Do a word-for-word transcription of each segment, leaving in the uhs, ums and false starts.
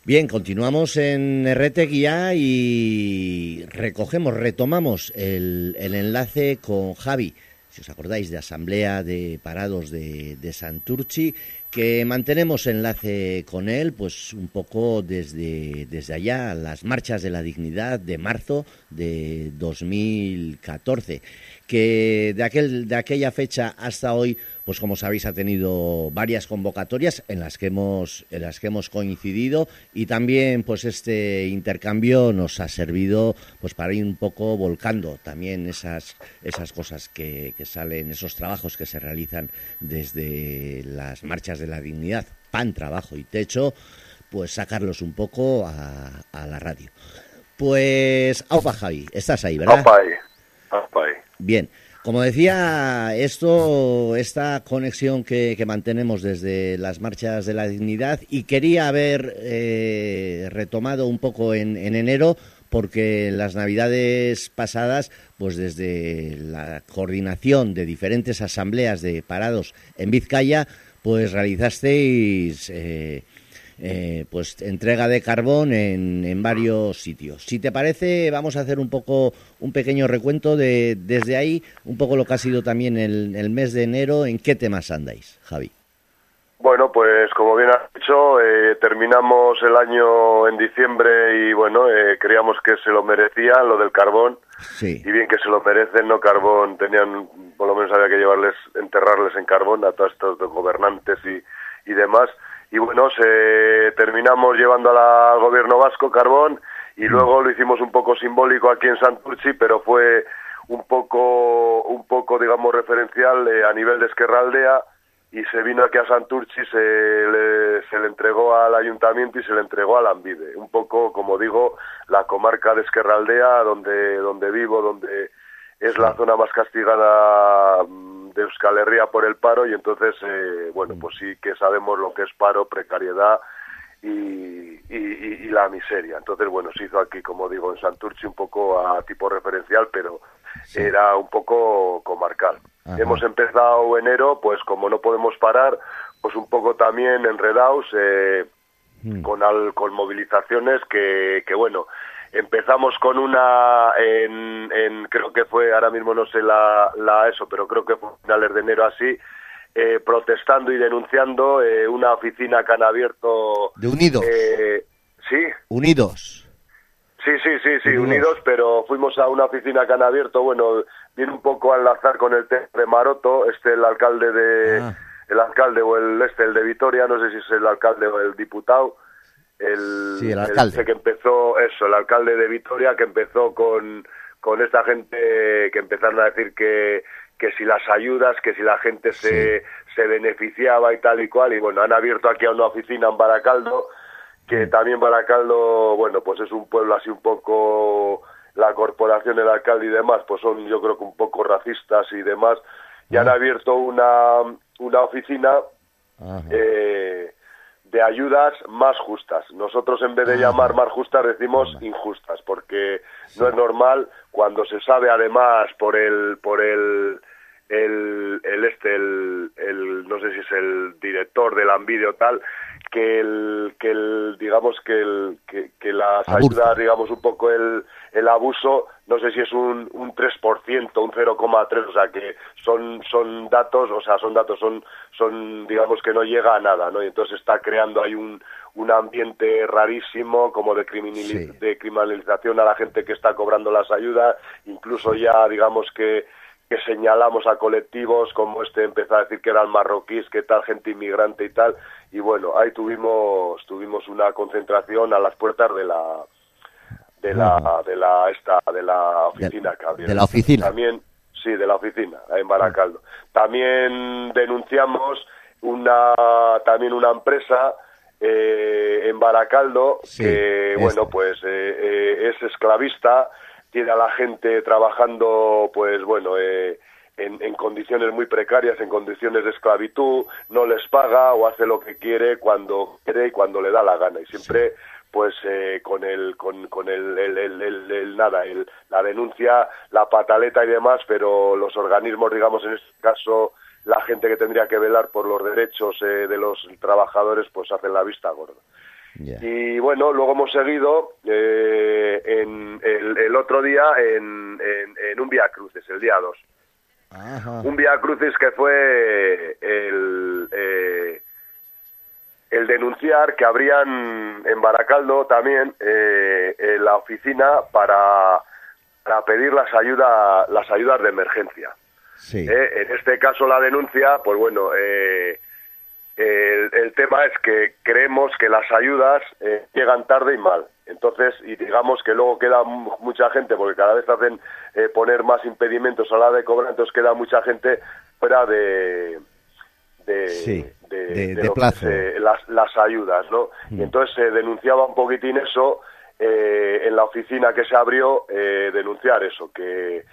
Bien, continuamos en Erreteguía y recogemos, retomamos el, el enlace con Javi, si os acordáis, de Asamblea de Parados de, de Santurtzi, que mantenemos enlace con él, pues un poco desde, desde allá, las marchas de la dignidad de marzo de dos mil catorce, que de aquel de aquella fecha hasta hoy, pues como sabéis, ha tenido varias convocatorias en las que hemos en las que hemos coincidido, y también pues este intercambio nos ha servido pues para ir un poco volcando también esas esas cosas que, que salen, esos trabajos que se realizan desde las marchas de la dignidad, pan, trabajo y techo, pues sacarlos un poco a, a la radio. Pues, aupa Javi, estás ahí, ¿verdad? Aupa ahí, aupa ahí. Bien, como decía, esto, esta conexión que, que mantenemos desde las marchas de la dignidad, y quería haber eh, retomado un poco en, en enero, porque en las navidades pasadas, pues desde la coordinación de diferentes asambleas de parados en Vizcaya, pues realizasteis eh, eh, pues entrega de carbón en, en varios sitios. Si te parece, vamos a hacer un poco un pequeño recuento de desde ahí, un poco lo que ha sido también el, el mes de enero. ¿En qué temas andáis, Javi? Bueno, pues como bien has dicho, eh, terminamos el año en diciembre y bueno, eh, creíamos que se lo merecían, lo del carbón. Sí. Y bien que se lo merecen, ¿no? Carbón, tenían, por lo menos había que llevarles, enterrarles en carbón a todos estos gobernantes y, y demás. Y bueno, se terminamos llevando a la- al gobierno vasco carbón, y luego lo hicimos un poco simbólico aquí en Santurtzi, pero fue un poco, un poco digamos, referencial eh, a nivel de Ezkerraldea, y se vino aquí a Santurtzi, se le, se le entregó al ayuntamiento y se le entregó a Lanbide. Un poco, como digo, la comarca de Ezkerraldea, donde, donde vivo, donde es la zona más castigada de Euskal Herria por el paro, y entonces, eh, bueno, pues sí que sabemos lo que es paro, precariedad y, y, y, y la miseria. Entonces, bueno, se hizo aquí, como digo, en Santurtzi, un poco a tipo referencial, pero sí, era un poco comarcal. Ajá. Hemos empezado enero, pues como no podemos parar, pues un poco también enredados, eh, mm. con, al, con movilizaciones que, que, bueno, empezamos con una, en, en creo que fue, ahora mismo no sé la, la eso, pero creo que fue a finales de enero así, eh, protestando y denunciando eh, una oficina que han abierto... De Unidos. Eh, ¿Sí? Unidos. Sí, sí, sí, sí, unidos. unidos, pero fuimos a una oficina que han abierto, bueno, viene un poco a enlazar con el tema de Maroto, este, el alcalde de, ah. el alcalde o el este, el de Vitoria, no sé si es el alcalde o el diputado, el, sí, el alcalde. El, este que empezó, eso, el alcalde de Vitoria, que empezó con, con esta gente que empezaron a decir que, que si las ayudas, que si la gente se, sí. se beneficiaba y tal y cual, y bueno, han abierto aquí a una oficina en Baracaldo, que también Baracaldo, bueno, pues es un pueblo así un poco, la corporación, el alcalde y demás, pues son yo creo que un poco racistas y demás, y ah. han abierto una, una oficina eh, de ayudas más justas. Nosotros en vez de ah. llamar más justas decimos ah. injustas, porque sí. no es normal cuando se sabe además por el, por el, el, el este, el, el, no sé si es el director de Lanbide o tal, que el que el digamos que el que, que las Aburto. ayudas, digamos un poco el el abuso, no sé si es un un tres por ciento, un cero coma tres, o sea que son son datos, o sea, son datos son son digamos que no llega a nada, ¿no? Y entonces está creando ahí un un ambiente rarísimo como de criminaliz- sí. de criminalización a la gente que está cobrando las ayudas, incluso ya digamos que que señalamos a colectivos como este, empezó a decir que eran marroquíes, que tal, gente inmigrante y tal, y bueno, ahí tuvimos tuvimos una concentración a las puertas de la de la de la esta de la oficina de, que abrieron. De la oficina. También, sí, de la oficina, en Baracaldo. También denunciamos una también una empresa eh, en Baracaldo sí, que, este. bueno, pues eh, eh, es esclavista, tiene a la gente trabajando, pues bueno, eh, en, en condiciones muy precarias, en condiciones de esclavitud, no les paga o hace lo que quiere cuando quiere y cuando le da la gana. Y siempre, sí. pues, eh, con el, con, con el, el, el, el, el nada, el, la denuncia, la pataleta y demás, pero los organismos, digamos, en este caso, la gente que tendría que velar por los derechos eh, de los trabajadores, pues hacen la vista gorda. Yeah. Y bueno, luego hemos seguido eh, en el, el otro día en, en, en un Vía Crucis, el día dos. Ajá. Un Vía Crucis que fue el, eh, el denunciar que habrían en Baracaldo también eh, en la oficina para, para pedir las ayudas, las ayudas de emergencia. Sí. Eh, en este caso la denuncia, pues bueno, eh, el, el tema es que creemos que las ayudas eh, llegan tarde y mal. Entonces, y digamos que luego queda mucha gente, porque cada vez hacen eh, poner más impedimentos a la hora de cobrar, entonces queda mucha gente fuera de de, sí, de, de, de, de lo plazo. Que se, las, las ayudas, ¿no? Mm. Y entonces se denunciaba un poquitín eso eh, en la oficina que se abrió, eh, denunciar eso, que,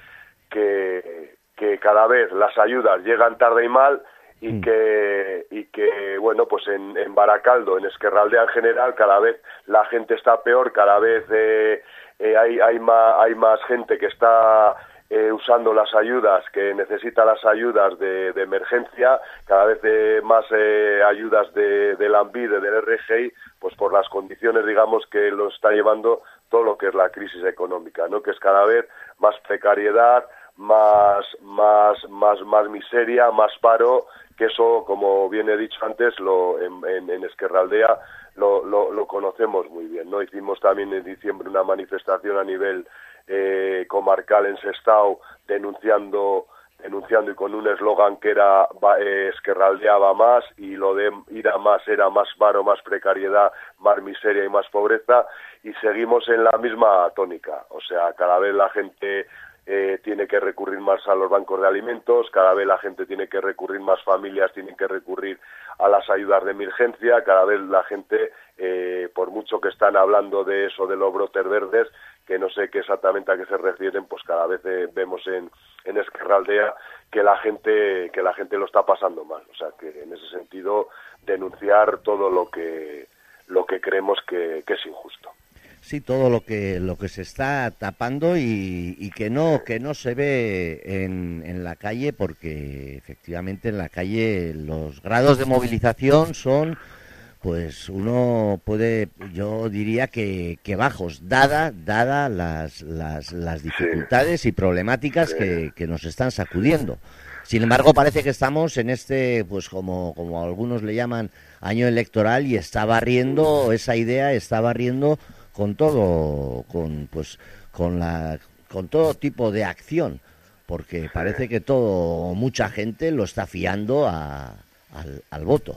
que, que cada vez las ayudas llegan tarde y mal, y mm. que y que bueno, pues en, en Baracaldo, en Ezkerraldea en general, cada vez la gente está peor, cada vez eh, eh, hay hay más hay más gente que está eh, usando las ayudas, que necesita las ayudas de, de emergencia, cada vez eh, más eh, ayudas de, de Lanbide, del R G I, pues por las condiciones, digamos, que lo está llevando todo lo que es la crisis económica, ¿no? Que es cada vez más precariedad, más más más más miseria, más paro, que eso, como bien he dicho antes, lo en, en, en Ezkerraldea lo, lo, lo conocemos muy bien, ¿no? Hicimos también en diciembre una manifestación a nivel eh, comarcal en Sestao, denunciando denunciando y con un eslogan que era eh, Ezkerraldea va más, y lo de ir a más era más paro, más precariedad, más miseria y más pobreza, y seguimos en la misma tónica. O sea, cada vez la gente Eh, tiene que recurrir más a los bancos de alimentos, cada vez la gente tiene que recurrir, más familias tienen que recurrir a las ayudas de emergencia, cada vez la gente, eh, por mucho que están hablando de eso, de los brotes verdes, que no sé qué exactamente a qué se refieren, pues cada vez eh, vemos en, en Ezkerraldea que la gente que la gente lo está pasando mal. O sea, que en ese sentido denunciar todo lo que lo que creemos que, que es injusto. Sí, todo lo que lo que se está tapando y, y que no que no se ve en, en la calle, porque efectivamente en la calle los grados de movilización son, pues uno puede, yo diría que, que bajos, dada dada las las, las dificultades y problemáticas que, que nos están sacudiendo. Sin embargo, parece que estamos en este, pues como como algunos le llaman, año electoral, y está barriendo esa idea, está barriendo con todo, con pues con la con todo tipo de acción, porque parece que todo, mucha gente lo está fiando a, al, al voto.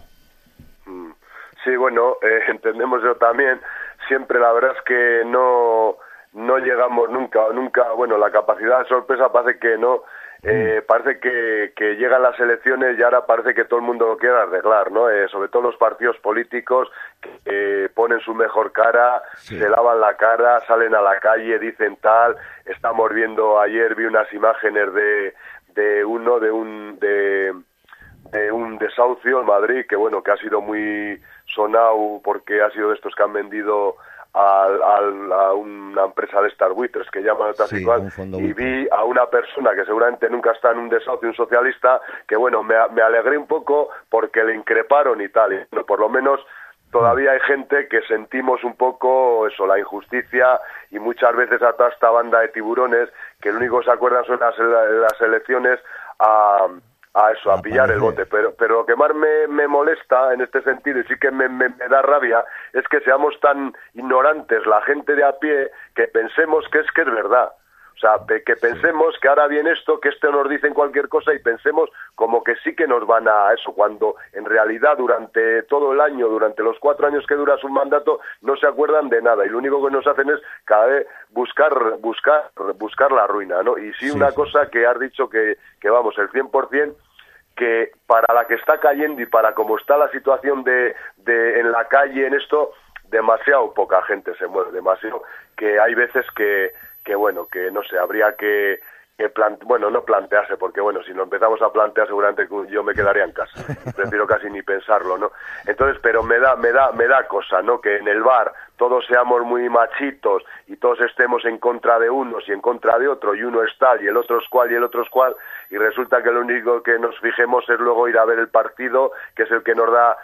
Sí, bueno, eh, entendemos yo también. Siempre la verdad es que no no llegamos nunca, nunca. Bueno, la capacidad de sorpresa parece que no. Eh, parece que, que llegan las elecciones y ahora parece que todo el mundo lo quiere arreglar, ¿no? Eh, sobre todo los partidos políticos que eh, ponen su mejor cara, sí. Se lavan la cara, salen a la calle, dicen tal. Estamos viendo, ayer vi unas imágenes de de uno de un de, de un desahucio en Madrid, que bueno, que ha sido muy sonado porque ha sido de estos que han vendido Al, al, a una empresa de estas buitres que llaman tal y cual, y vi a una persona que seguramente nunca está en un desahucio, un socialista, que bueno, me, me alegré un poco porque le increparon y tal, y bueno, por lo menos todavía hay gente que sentimos un poco eso, la injusticia, y muchas veces a toda esta banda de tiburones que lo único que se acuerdan son las, las elecciones a... a eso, a pillar el bote, pero pero lo que más me, me molesta en este sentido, y sí que me, me, me da rabia, es que seamos tan ignorantes, la gente de a pie, que pensemos que es que es verdad. O sea, que pensemos que ahora viene esto, que esto nos dicen cualquier cosa, y pensemos como que sí que nos van a eso, cuando en realidad durante todo el año, durante los cuatro años que dura su mandato, no se acuerdan de nada, y lo único que nos hacen es cada vez buscar buscar buscar la ruina, ¿no? Y sí, sí una sí. cosa que has dicho que, que vamos, el cien por ciento, que para la que está cayendo y para cómo está la situación de, de en la calle en esto, demasiado poca gente se mueve, demasiado, que hay veces que que bueno, que no sé, habría que, que plante, bueno, no plantearse, porque bueno, si lo empezamos a plantear seguramente yo me quedaría en casa, prefiero casi ni pensarlo, ¿no? Entonces, pero me da, me da, me da cosa, ¿no? Que en el bar todos seamos muy machitos y todos estemos en contra de unos y en contra de otro, y uno es tal y el otro es cual y el otro es cual, y resulta que lo único que nos fijemos es luego ir a ver el partido, que es el que nos da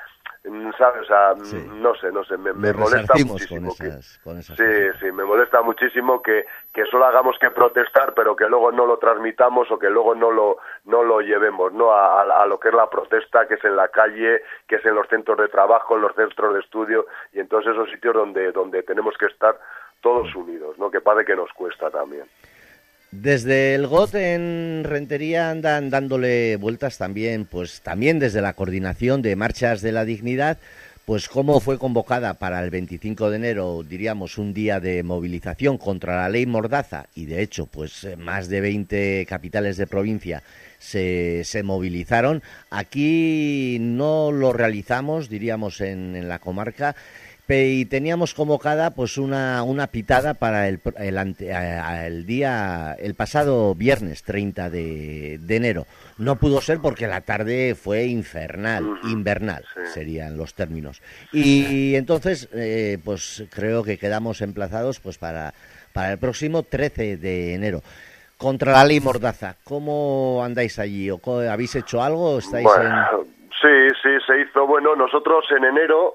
¿sabes? O sea, sí. no sé, no sé, me, me Nos molesta resarcimos muchísimo. con esas, que, con esas sí, cosas. sí, me molesta muchísimo que, que solo hagamos que protestar, pero que luego no lo transmitamos o que luego no lo no lo llevemos, ¿no? A, a, a lo que es la protesta, que es en la calle, que es en los centros de trabajo, en los centros de estudio y en todos esos sitios donde donde tenemos que estar todos unidos, ¿no? Que parece que nos cuesta también. Desde el G O T en Rentería andan dándole vueltas también, pues también desde la coordinación de Marchas de la Dignidad, pues cómo fue convocada para el veinticinco de enero, diríamos, un día de movilización contra la ley Mordaza, y de hecho, pues más de veinte capitales de provincia se, se movilizaron. Aquí no lo realizamos, diríamos, en, en la comarca, y teníamos convocada pues una, una pitada para el, el, ante, el día, el pasado viernes treinta de enero. No pudo ser porque la tarde fue infernal, invernal serían los términos. Y entonces, eh, pues creo que quedamos emplazados pues para, para el próximo trece de enero. Contra la ley Mordaza, ¿cómo andáis allí? ¿O habéis hecho algo? ¿Estáis bueno, en...? Sí, sí, se hizo. Bueno, nosotros en enero...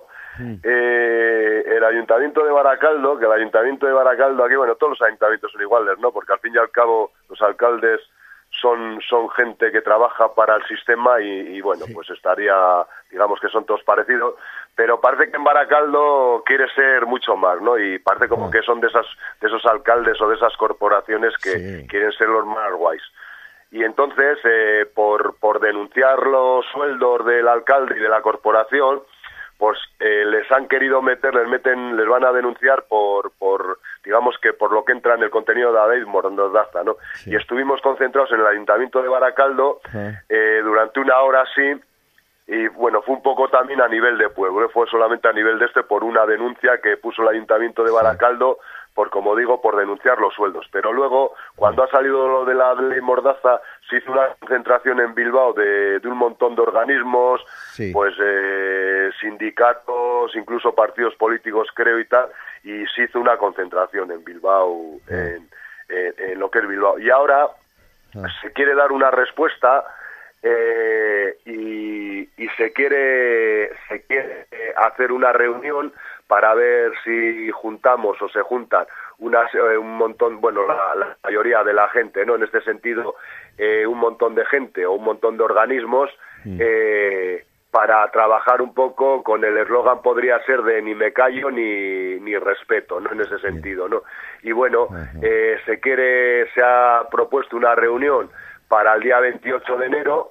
Eh, el Ayuntamiento de Baracaldo, que el Ayuntamiento de Baracaldo aquí, bueno, todos los ayuntamientos son iguales, ¿no? Porque al fin y al cabo los alcaldes son son gente que trabaja para el sistema y, y bueno, sí. Pues estaría, digamos que son todos parecidos, pero parece que en Baracaldo quiere ser mucho más, ¿no? Y parece como oh. que son de esas de esos alcaldes o de esas corporaciones que sí. quieren ser los más guays. Y entonces, eh, por por denunciar los sueldos del alcalde y de la corporación, pues eh, les han querido meter, les meten, les van a denunciar por, por, digamos que por lo que entra en el contenido de la ley Mordaza, ¿no? Sí. Y estuvimos concentrados en el Ayuntamiento de Baracaldo uh-huh. eh, durante una hora así, y bueno, fue un poco también a nivel de pueblo, ¿eh? Fue solamente a nivel de este por una denuncia que puso el Ayuntamiento de Baracaldo, sí. por, como digo, por denunciar los sueldos. Pero luego, cuando ha salido lo de la ley Mordaza, se hizo una concentración en Bilbao de, de un montón de organismos, sí. pues eh, sindicatos, incluso partidos políticos, creo, y tal, y se hizo una concentración en Bilbao, sí. en, en, en lo que es Bilbao. Y ahora sí. se quiere dar una respuesta eh, y, y se quiere, se quiere hacer una reunión para ver si juntamos o se juntan unas, eh, un montón, bueno, la, la mayoría de la gente, ¿no? En este sentido, eh, un montón de gente o un montón de organismos mm. eh, para trabajar un poco con el eslogan, podría ser de ni me callo ni, ni respeto, ¿no? En ese sentido, ¿no? Y bueno, eh, se quiere, se ha propuesto una reunión para el día veintiocho de enero,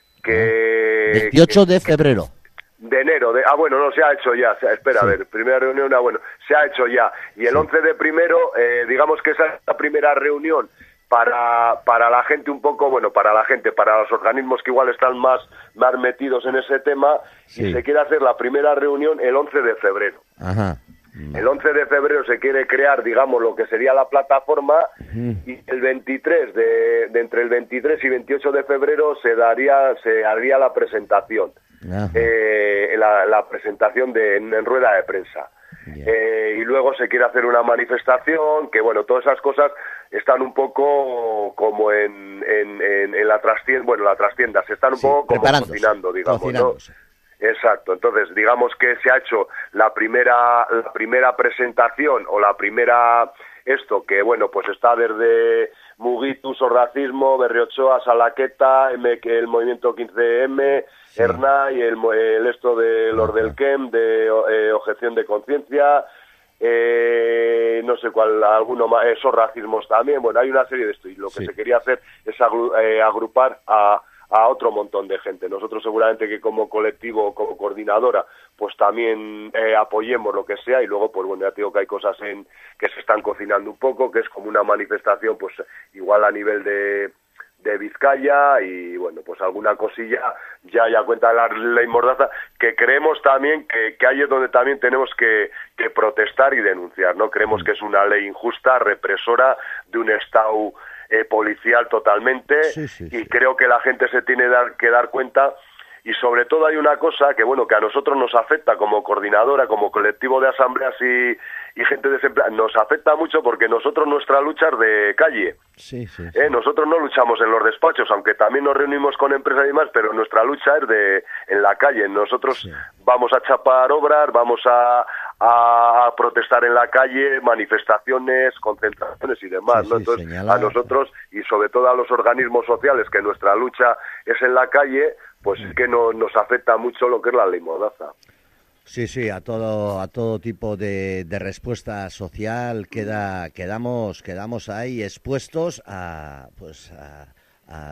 que... veintiocho de febrero. De enero, de, ah bueno, no, se ha hecho ya, se, espera, sí. a ver, primera reunión, ah bueno, se ha hecho ya, y el sí. once de primero, eh, digamos que esa es la primera reunión para para la gente un poco, bueno, para la gente, para los organismos que igual están más, más metidos en ese tema, sí. y se quiere hacer la primera reunión el once de febrero. Ajá. El once de febrero se quiere crear, digamos, lo que sería la plataforma, uh-huh. y el veintitrés, de, de entre el veintitrés y veintiocho de febrero se daría, se haría la presentación. Eh, la, la presentación de, en, en rueda de prensa. Yeah. Eh, y luego se quiere hacer una manifestación, que bueno, todas esas cosas están un poco como en, en, en, en la trastienda, bueno, la trastienda, se están un sí, poco como cocinando, digamos, ¿no? Exacto, entonces digamos que se ha hecho la primera, la primera presentación o la primera, esto que bueno, pues está desde Mugitu, Sorracismo, Berriochoa, Salaqueta, M, el movimiento quince eme, sí. Ernai, el, el esto de los del K E M, de eh, objeción de conciencia, eh, no sé cuál, alguno más, eh, Sorracismos también, bueno, hay una serie de esto, y lo que sí. se quería hacer es agru, eh, agrupar a a otro montón de gente. Nosotros seguramente que como colectivo, como coordinadora, pues también eh, apoyemos lo que sea, y luego pues bueno, ya te digo que hay cosas en que se están cocinando un poco, que es como una manifestación pues igual a nivel de de Vizcaya, y bueno, pues alguna cosilla ya ya cuenta la ley Mordaza, que creemos también que, que ahí es donde también tenemos que, que protestar y denunciar, ¿no? Creemos que es una ley injusta, represora, de un Estado Eh, policial totalmente, sí, sí, sí. y creo que la gente se tiene dar, que dar cuenta, y sobre todo hay una cosa que bueno, que a nosotros nos afecta como coordinadora, como colectivo de asambleas y, y gente desempleada. Nos afecta mucho porque nosotros nuestra lucha es de calle. Sí, sí, sí. ¿Eh? Nosotros no luchamos en los despachos, aunque también nos reunimos con empresas y demás, pero nuestra lucha es de en la calle. Nosotros sí. Vamos a chapar obras, vamos a, a protestar en la calle, manifestaciones, concentraciones y demás, sí, ¿no? Sí, Entonces, señalar. a nosotros y sobre todo a los organismos sociales, que nuestra lucha es en la calle, pues sí. Es que no, nos afecta mucho lo que es la ley Mordaza. Sí, sí, a todo a todo tipo de, de respuesta social queda quedamos quedamos ahí expuestos a pues a, a,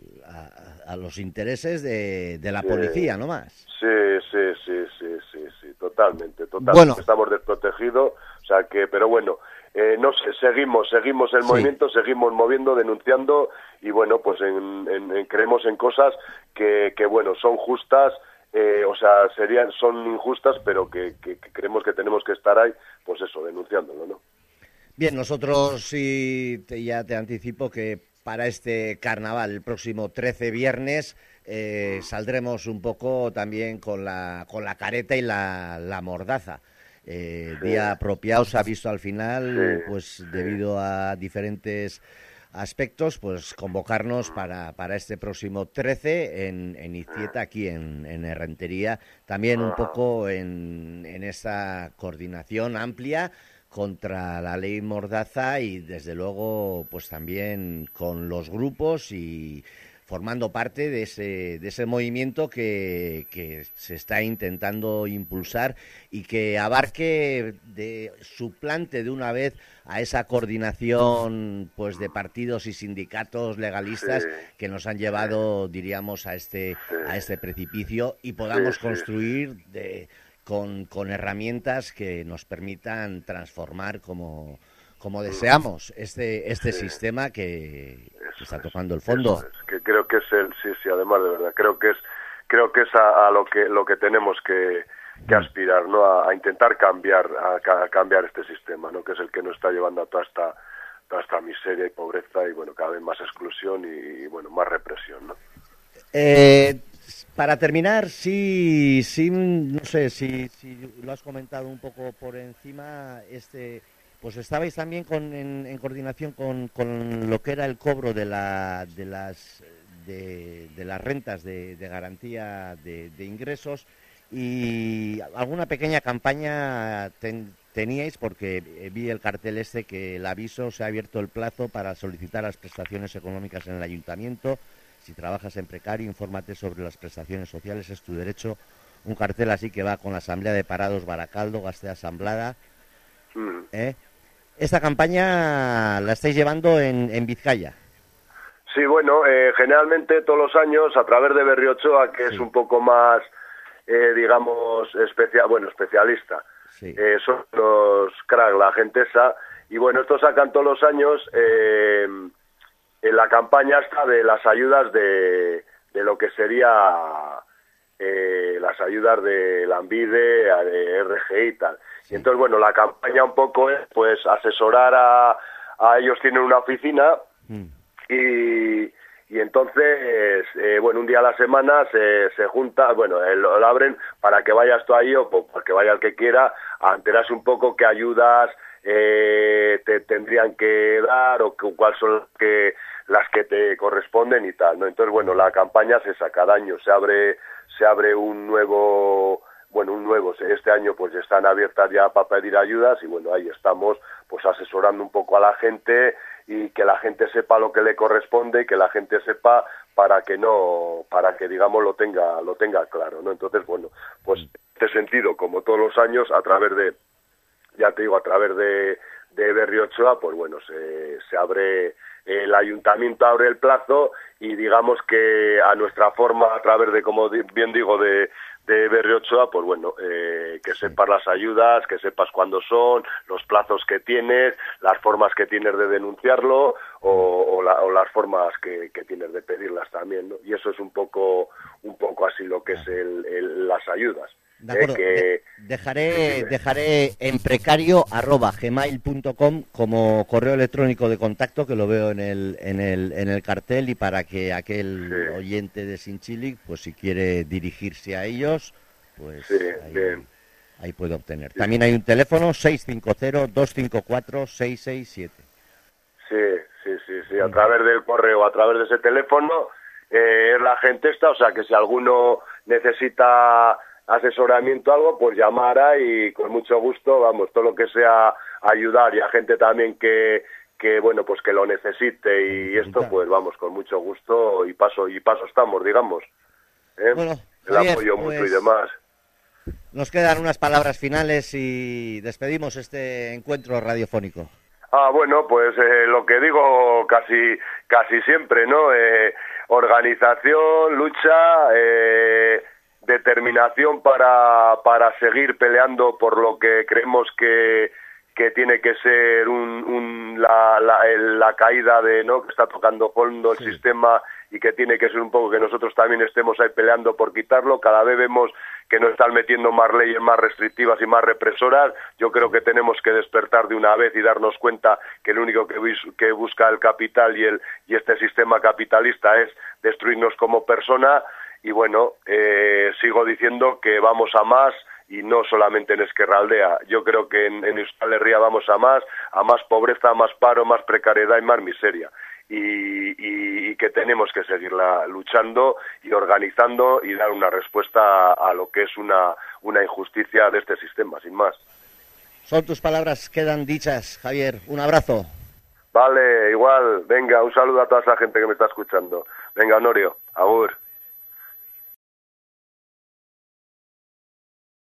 a, a los intereses de, de la sí. policía, ¿no más? Sí, sí, sí, sí, sí, sí, totalmente, totalmente. Bueno. Estamos desprotegidos, o sea que, pero bueno, eh, no sé, seguimos, seguimos el sí. movimiento, seguimos moviendo, denunciando y bueno, pues en, en, en, creemos en cosas que, que bueno, son justas. Eh, o sea, serían, son injustas, pero que, que, que creemos que tenemos que estar ahí, pues eso, denunciándolo, ¿no? Bien, nosotros sí te, ya te anticipo que para este carnaval, el próximo trece viernes, eh, saldremos un poco también con la con la careta y la, la mordaza. Eh, sí. Día apropiado se ha visto al final, sí. pues debido a diferentes aspectos, pues convocarnos para, para este próximo trece en, en Izquieta, aquí en, en Errentería, también un poco en, en esa coordinación amplia contra la ley Mordaza y desde luego pues también con los grupos y formando parte de ese de ese movimiento que, que se está intentando impulsar y que abarque, de suplante de una vez a esa coordinación pues de partidos y sindicatos legalistas sí. que nos han llevado, diríamos, a este sí. a este precipicio y podamos sí, sí, construir sí. de con, con herramientas que nos permitan transformar como como deseamos este este sí. sistema que, que está tocando el fondo. Es, que creo que es el sí sí además de verdad creo que es creo que es a, a lo que lo que tenemos que, que aspirar, ¿no? A, a intentar cambiar a, a cambiar este sistema, ¿no? Que es el que nos está llevando a toda esta toda esta miseria y pobreza y bueno cada vez más exclusión y, y bueno más represión, ¿no? Eh, para terminar, sí sí no sé si si lo has comentado un poco por encima, este pues estabais también con, en, en coordinación con, con lo que era el cobro de, la, de, las, de, de las rentas de, de garantía de, de ingresos y alguna pequeña campaña ten, teníais porque vi el cartel este que el aviso se ha abierto el plazo para solicitar las prestaciones económicas en el ayuntamiento. Si trabajas en precario, infórmate sobre las prestaciones sociales, es tu derecho. Un cartel así que va con la Asamblea de Parados Baracaldo, Gastea Asamblada. ¿Eh? Esta campaña la estáis llevando en, en Vizcaya. Sí, bueno, eh, generalmente todos los años a través de Berriochoa, que sí. es un poco más, eh, digamos, especial, bueno, especialista. Sí. Eh, son los crack, la gente esa. Y bueno, estos sacan todos los años eh, en la campaña esta de las ayudas de, de lo que sería eh, las ayudas de Lanbide, de R G I y tal. Sí. Y entonces, bueno, la campaña un poco es, pues, asesorar a, a ellos, tienen una oficina mm. y, y entonces, eh, bueno, un día a la semana se, se junta, bueno, eh, lo, lo abren para que vayas tú ahí o pues, para que vaya el que quiera a enterarse un poco qué ayudas eh, te tendrían que dar o que, cuáles son las que, las que te corresponden y tal, ¿no? Entonces, bueno, la campaña se saca cada año, se abre, se abre un nuevo... bueno, un nuevo, este año pues están abiertas ya para pedir ayudas y bueno, ahí estamos pues asesorando un poco a la gente y que la gente sepa lo que le corresponde y que la gente sepa para que no, para que digamos lo tenga, lo tenga claro, ¿no? Entonces, bueno, pues en este sentido, como todos los años, a través de, ya te digo, a través de, de Berriochoa, pues bueno, se, se abre, el ayuntamiento abre el plazo y digamos que a nuestra forma, a través de, como bien digo, de de Berriochoa, pues bueno, eh, que sepas las ayudas, que sepas cuándo son, los plazos que tienes, las formas que tienes de denunciarlo o, o, la, o las formas que, que tienes de pedirlas también, ¿no? Y eso es un poco, un poco así lo que es el, el, las ayudas. De acuerdo, eh, que, de, dejaré, dejaré en precario arroba gmail punto com como correo electrónico de contacto, que lo veo en el, en el, en el cartel, y para que aquel sí. oyente de Sinchilic, pues si quiere dirigirse a ellos, pues sí, ahí, bien. ahí puede obtener. También hay un teléfono seis cinco cero, dos cinco cuatro, seis seis siete. Sí, sí, sí, sí, a través del correo, a través de ese teléfono, eh, es la gente esta, o sea, que si alguno necesita asesoramiento o algo, pues llamara y con mucho gusto, vamos, todo lo que sea ayudar, y a gente también que, que bueno, pues que lo necesite y esto, pues vamos, con mucho gusto y paso, y paso estamos, digamos, ¿eh? Bueno, el Javier, apoyo pues, mutuo y demás. Nos quedan unas palabras finales y despedimos este encuentro radiofónico. Ah, bueno, pues eh, lo que digo casi casi siempre, ¿no? Eh, organización, lucha, eh, determinación para, para seguir peleando por lo que creemos que, que tiene que ser un, un, la, la, el, la caída de, ¿no? Que está tocando fondo el sí. sistema, y que tiene que ser un poco que nosotros también estemos ahí peleando por quitarlo. Cada vez vemos que nos están metiendo más leyes más restrictivas y más represoras. Yo creo que tenemos que despertar de una vez y darnos cuenta que lo único que, que busca el capital y, el, y este sistema capitalista es destruirnos como persona. Y bueno, eh, sigo diciendo que vamos a más, y no solamente en Ezkerraldea. Yo creo que en, en Euskal Herria vamos a más, a más pobreza, a más paro, más precariedad y más miseria. Y, y, y que tenemos que seguirla luchando y organizando y dar una respuesta a, a lo que es una, una injusticia de este sistema, sin más. Son tus palabras, quedan dichas, Javier. Un abrazo. Vale, igual. Venga, un saludo a toda esa gente que me está escuchando. Venga, Honorio, agur.